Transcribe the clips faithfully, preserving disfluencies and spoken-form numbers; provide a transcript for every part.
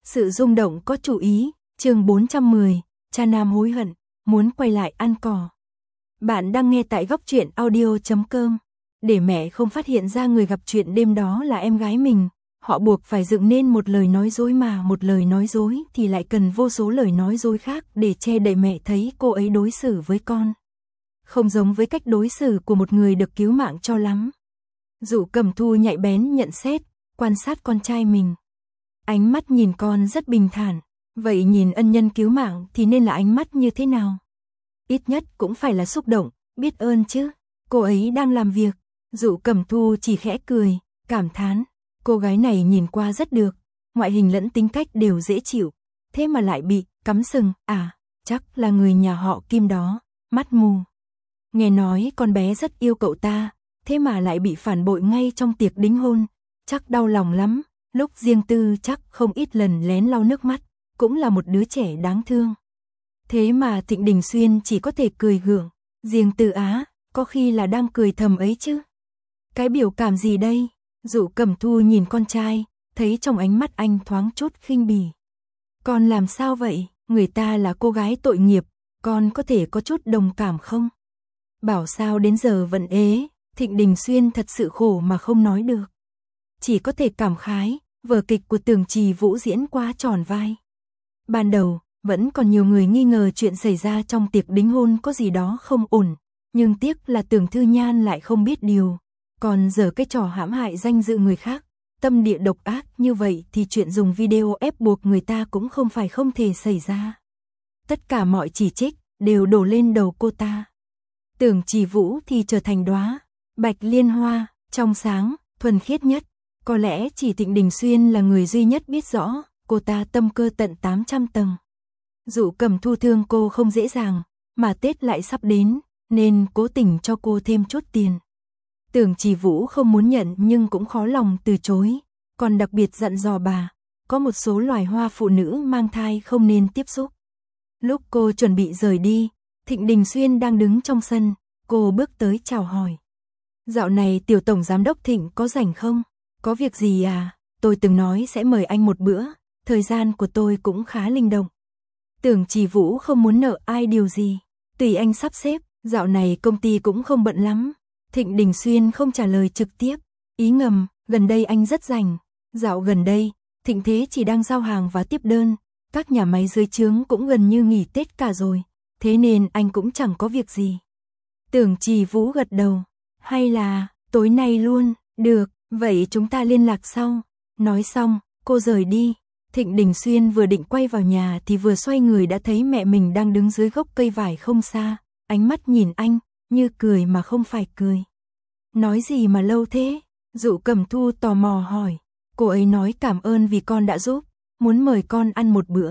Sự rung động có chủ ý, chương bốn trăm mười, cha nam hối hận, muốn quay lại ăn cỏ. Bạn đang nghe tại góc truyện audio chấm com. Để mẹ không phát hiện ra người gặp chuyện đêm đó là em gái mình, họ buộc phải dựng nên một lời nói dối, mà một lời nói dối thì lại cần vô số lời nói dối khác để che đậy mẹ thấy cô ấy đối xử với con. Không giống với cách đối xử của một người được cứu mạng cho lắm. Dụ Cẩm Thu nhạy bén nhận xét, quan sát con trai mình. Ánh mắt nhìn con rất bình thản, vậy nhìn ân nhân cứu mạng thì nên là ánh mắt như thế nào? Ít nhất cũng phải là xúc động, biết ơn chứ. Cô ấy đang làm việc. Dụ Cẩm Thu chỉ khẽ cười, cảm thán. Cô gái này nhìn qua rất được, ngoại hình lẫn tính cách đều dễ chịu. Thế mà lại bị cắm sừng, à, chắc là người nhà họ Kim đó, mắt mù. Nghe nói con bé rất yêu cậu ta, thế mà lại bị phản bội ngay trong tiệc đính hôn. Chắc đau lòng lắm, lúc riêng tư chắc không ít lần lén lau nước mắt, cũng là một đứa trẻ đáng thương. Thế mà Thịnh Đình Xuyên chỉ có thể cười gượng, riêng tư á, có khi là đang cười thầm ấy chứ. Cái biểu cảm gì đây? Dụ Cẩm Thu nhìn con trai, thấy trong ánh mắt anh thoáng chút khinh bỉ. Con làm sao vậy? Người ta là cô gái tội nghiệp, con có thể có chút đồng cảm không? Bảo sao đến giờ vẫn ế, Thịnh Đình Xuyên thật sự khổ mà không nói được. Chỉ có thể cảm khái, vở kịch của Tưởng Trì Vũ diễn quá tròn vai. Ban đầu, vẫn còn nhiều người nghi ngờ chuyện xảy ra trong tiệc đính hôn có gì đó không ổn, nhưng tiếc là Tưởng Thư Nhan lại không biết điều. Còn giờ cái trò hãm hại danh dự người khác, tâm địa độc ác như vậy thì chuyện dùng video ép buộc người ta cũng không phải không thể xảy ra. Tất cả mọi chỉ trích đều đổ lên đầu cô ta. Tưởng Trì Vũ thì trở thành đóa bạch liên hoa, trong sáng, thuần khiết nhất. Có lẽ chỉ Thịnh Đình Xuyên là người duy nhất biết rõ, cô ta tâm cơ tận tám trăm tầng. Dụ Cẩm Thu thương cô không dễ dàng, mà Tết lại sắp đến, nên cố tình cho cô thêm chút tiền. Tưởng Trì Vũ không muốn nhận nhưng cũng khó lòng từ chối, còn đặc biệt dặn dò bà, có một số loài hoa phụ nữ mang thai không nên tiếp xúc. Lúc cô chuẩn bị rời đi, Thịnh Đình Xuyên đang đứng trong sân, cô bước tới chào hỏi. Dạo này tiểu tổng giám đốc Thịnh có rảnh không? Có việc gì à? Tôi từng nói sẽ mời anh một bữa, thời gian của tôi cũng khá linh động. Tưởng Trì Vũ không muốn nợ ai điều gì, tùy anh sắp xếp, dạo này công ty cũng không bận lắm. Thịnh Đình Xuyên không trả lời trực tiếp, ý ngầm, gần đây anh rất rảnh. Dạo gần đây, Thịnh Thế chỉ đang giao hàng và tiếp đơn, các nhà máy dưới trướng cũng gần như nghỉ Tết cả rồi, thế nên anh cũng chẳng có việc gì. Tưởng Trì Vũ gật đầu, hay là, tối nay luôn, được, vậy chúng ta liên lạc sau. Nói xong, cô rời đi. Thịnh Đình Xuyên vừa định quay vào nhà thì vừa xoay người đã thấy mẹ mình đang đứng dưới gốc cây vải không xa, ánh mắt nhìn anh, như cười mà không phải cười. Nói gì mà lâu thế? Dụ Cẩm Thu tò mò hỏi. Cô ấy nói cảm ơn vì con đã giúp, muốn mời con ăn một bữa.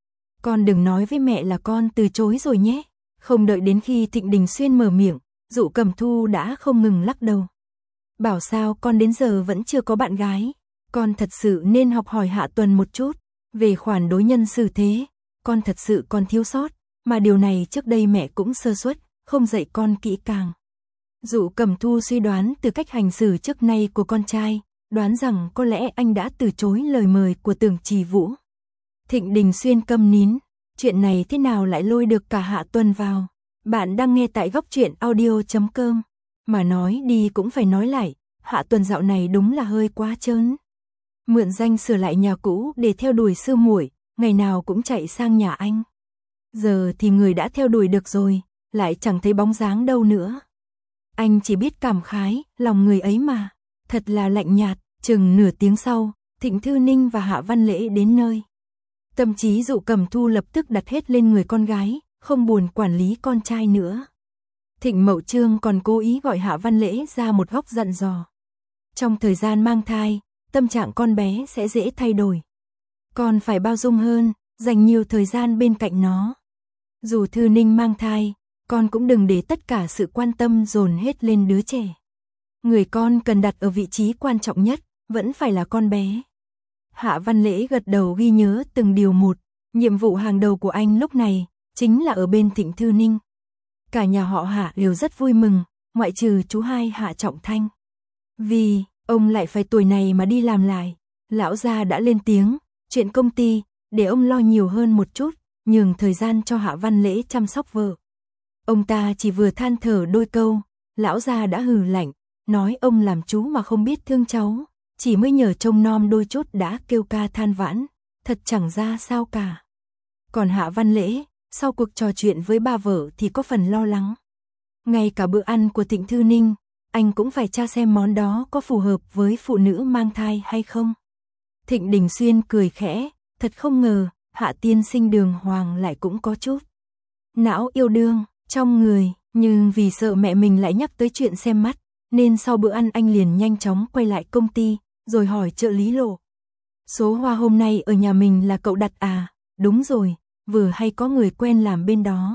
Con đừng nói với mẹ là con từ chối rồi nhé. Không đợi đến khi Thịnh Đình Xuyên mở miệng, Dụ Cẩm Thu đã không ngừng lắc đầu. Bảo sao con đến giờ vẫn chưa có bạn gái. Con thật sự nên học hỏi Hạ Tuần một chút. Về khoản đối nhân xử thế, con thật sự còn thiếu sót, mà điều này trước đây mẹ cũng sơ suất, không dạy con kỹ càng. Dụ Cẩm Thu suy đoán từ cách hành xử trước nay của con trai, đoán rằng có lẽ anh đã từ chối lời mời của Tưởng Trì Vũ. Thịnh Đình Xuyên câm nín, chuyện này thế nào lại lôi được cả Hạ Tuần vào. Bạn đang nghe tại góc truyện audio chấm com. Mà nói đi cũng phải nói lại, Hạ Tuần dạo này đúng là hơi quá trớn. Mượn danh sửa lại nhà cũ để theo đuổi sư muội, ngày nào cũng chạy sang nhà anh. Giờ thì người đã theo đuổi được rồi, lại chẳng thấy bóng dáng đâu nữa. Anh chỉ biết cảm khái, lòng người ấy mà, thật là lạnh nhạt. Chừng nửa tiếng sau, Thịnh Thư Ninh và Hạ Văn Lễ đến nơi. Tâm trí Dụ Cẩm Thu lập tức đặt hết lên người con gái, không buồn quản lý con trai nữa. Thịnh Mậu Trương còn cố ý gọi Hạ Văn Lễ ra một góc dặn dò. Trong thời gian mang thai, tâm trạng con bé sẽ dễ thay đổi. Con phải bao dung hơn, dành nhiều thời gian bên cạnh nó. Dù Thư Ninh mang thai, con cũng đừng để tất cả sự quan tâm dồn hết lên đứa trẻ. Người con cần đặt ở vị trí quan trọng nhất, vẫn phải là con bé. Hạ Văn Lễ gật đầu ghi nhớ từng điều một. Nhiệm vụ hàng đầu của anh lúc này, chính là ở bên Thịnh Thư Ninh. Cả nhà họ Hạ đều rất vui mừng, ngoại trừ chú hai Hạ Trọng Thanh. Vì, ông lại phải tuổi này mà đi làm lại. Lão gia đã lên tiếng, Chuyện công ty, để ông lo nhiều hơn một chút, nhường thời gian cho Hạ Văn Lễ chăm sóc vợ. Ông ta chỉ vừa than thở đôi câu, lão già đã hừ lạnh, nói ông làm chú mà không biết thương cháu, chỉ mới nhờ trông nom đôi chút đã kêu ca than vãn, thật chẳng ra sao cả. Còn Hạ Văn Lễ, sau cuộc trò chuyện với ba vợ thì có phần lo lắng. Ngay cả bữa ăn của Thịnh Thư Ninh, anh cũng phải tra xem món đó có phù hợp với phụ nữ mang thai hay không. Thịnh Đình Xuyên cười khẽ, thật không ngờ, Hạ tiên sinh đường hoàng lại cũng có chút não yêu đương trong người, nhưng vì sợ mẹ mình lại nhắc tới chuyện xem mắt, nên sau bữa ăn anh liền nhanh chóng quay lại công ty, rồi hỏi trợ lý Lộ. Số hoa hôm nay ở nhà mình là cậu đặt à? Đúng rồi, vừa hay có người quen làm bên đó.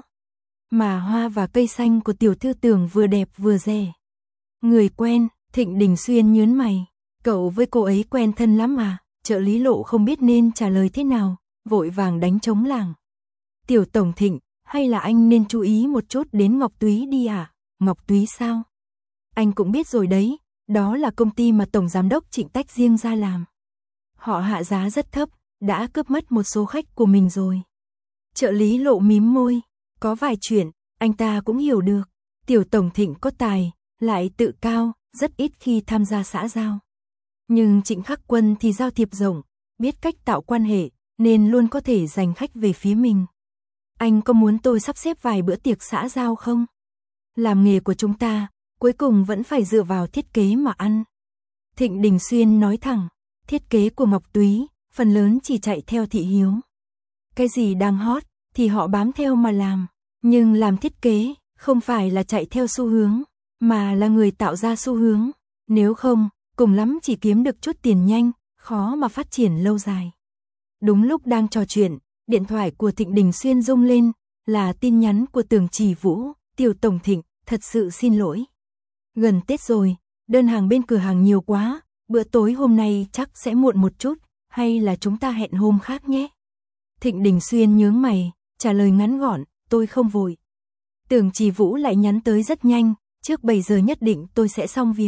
Mà hoa và cây xanh của tiểu thư tưởng vừa đẹp vừa rẻ. Người quen, Thịnh Đình Xuyên nhớn mày, cậu với cô ấy quen thân lắm à? Trợ lý Lộ không biết nên trả lời thế nào, vội vàng đánh trống làng. Tiểu tổng Thịnh, hay là anh nên chú ý một chút đến Ngọc Túy đi à? Ngọc Túy sao? Anh cũng biết rồi đấy, đó là công ty mà tổng giám đốc Trịnh tách riêng ra làm. Họ hạ giá rất thấp, đã cướp mất một số khách của mình rồi. Trợ lý Lộ mím môi, có vài chuyện, anh ta cũng hiểu được. Tiểu tổng Thịnh có tài, lại tự cao, rất ít khi tham gia xã giao. Nhưng Trịnh Khắc Quân thì giao thiệp rộng, biết cách tạo quan hệ, nên luôn có thể giành khách về phía mình. Anh có muốn tôi sắp xếp vài bữa tiệc xã giao không? Làm nghề của chúng ta, cuối cùng vẫn phải dựa vào thiết kế mà ăn. Thịnh Đình Xuyên nói thẳng, thiết kế của Ngọc Túy, phần lớn chỉ chạy theo thị hiếu. Cái gì đang hot, thì họ bám theo mà làm. Nhưng làm thiết kế, không phải là chạy theo xu hướng, mà là người tạo ra xu hướng. Nếu không, cùng lắm chỉ kiếm được chút tiền nhanh, khó mà phát triển lâu dài. Đúng lúc đang trò chuyện, điện thoại của Thịnh Đình Xuyên rung lên, là tin nhắn của Tưởng Chỉ Vũ. Tiểu tổng Thịnh, thật sự xin lỗi. Gần Tết rồi, đơn hàng bên cửa hàng nhiều quá, bữa tối hôm nay chắc sẽ muộn một chút, hay là chúng ta hẹn hôm khác nhé. Thịnh Đình Xuyên nhướng mày, trả lời ngắn gọn, tôi không vội. Tưởng Chỉ Vũ lại nhắn tới rất nhanh, trước bảy giờ nhất định tôi sẽ xong việc.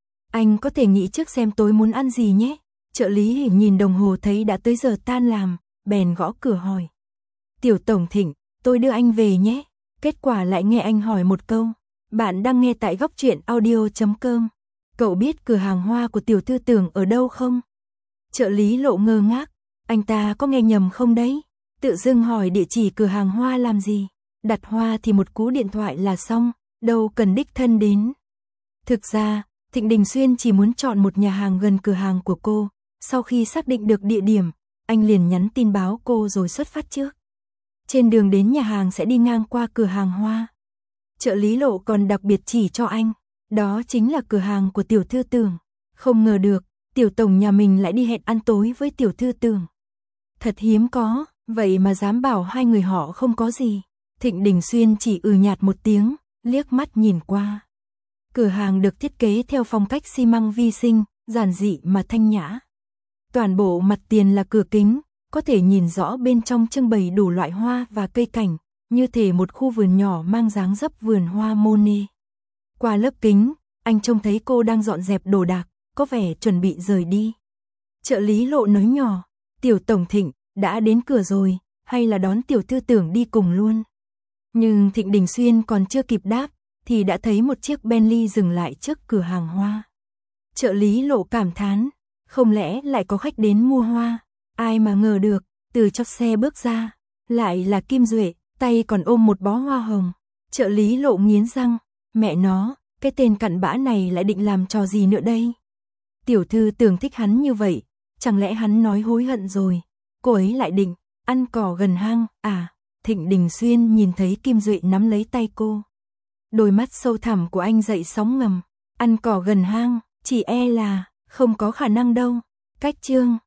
Anh có thể nghĩ trước xem tối muốn ăn gì nhé. Trợ lý Hình nhìn đồng hồ thấy đã tới giờ tan làm, bèn gõ cửa hỏi. Tiểu tổng Thịnh, tôi đưa anh về nhé. Kết quả lại nghe anh hỏi một câu. Bạn đang nghe tại góc truyện audio chấm com. Cậu biết cửa hàng hoa của tiểu thư Tưởng ở đâu không? Trợ lý Lộ ngơ ngác, anh ta có nghe nhầm không đấy? Tự dưng hỏi địa chỉ cửa hàng hoa làm gì? Đặt hoa thì một cú điện thoại là xong, đâu cần đích thân đến. Thực ra, Thịnh Đình Xuyên chỉ muốn chọn một nhà hàng gần cửa hàng của cô. Sau khi xác định được địa điểm, anh liền nhắn tin báo cô rồi xuất phát trước. Trên đường đến nhà hàng sẽ đi ngang qua cửa hàng hoa. Trợ lý Lộ còn đặc biệt chỉ cho anh, đó chính là cửa hàng của tiểu thư Tưởng. Không ngờ được, tiểu tổng nhà mình lại đi hẹn ăn tối với tiểu thư Tưởng. Thật hiếm có, vậy mà dám bảo hai người họ không có gì. Thịnh Đình Xuyên chỉ ừ nhạt một tiếng, liếc mắt nhìn qua. Cửa hàng được thiết kế theo phong cách xi măng vi sinh, giản dị mà thanh nhã. Toàn bộ mặt tiền là cửa kính, có thể nhìn rõ bên trong trưng bày đủ loại hoa và cây cảnh, như thể một khu vườn nhỏ mang dáng dấp vườn hoa Monet. Qua lớp kính, anh trông thấy cô đang dọn dẹp đồ đạc, có vẻ chuẩn bị rời đi. Trợ lý Lộ nói nhỏ, tiểu tổng Thịnh, đã đến cửa rồi, hay là đón tiểu thư Tưởng đi cùng luôn? Nhưng Thịnh Đình Xuyên còn chưa kịp đáp, thì đã thấy một chiếc Bentley dừng lại trước cửa hàng hoa. Trợ lý Lộ cảm thán, không lẽ lại có khách đến mua hoa? Ai mà ngờ được, từ trong xe bước ra, lại là Kim Duệ, tay còn ôm một bó hoa hồng. Trợ lý Lộ nghiến răng, mẹ nó, cái tên cặn bã này lại định làm trò gì nữa đây? Tiểu thư Tưởng thích hắn như vậy, chẳng lẽ hắn nói hối hận rồi? Cô ấy lại định ăn cỏ gần hang à? Thịnh Đình Xuyên nhìn thấy Kim Duệ nắm lấy tay cô. Đôi mắt sâu thẳm của anh dậy sóng ngầm. Ăn cỏ gần hang, chỉ e là không có khả năng đâu. Cách chương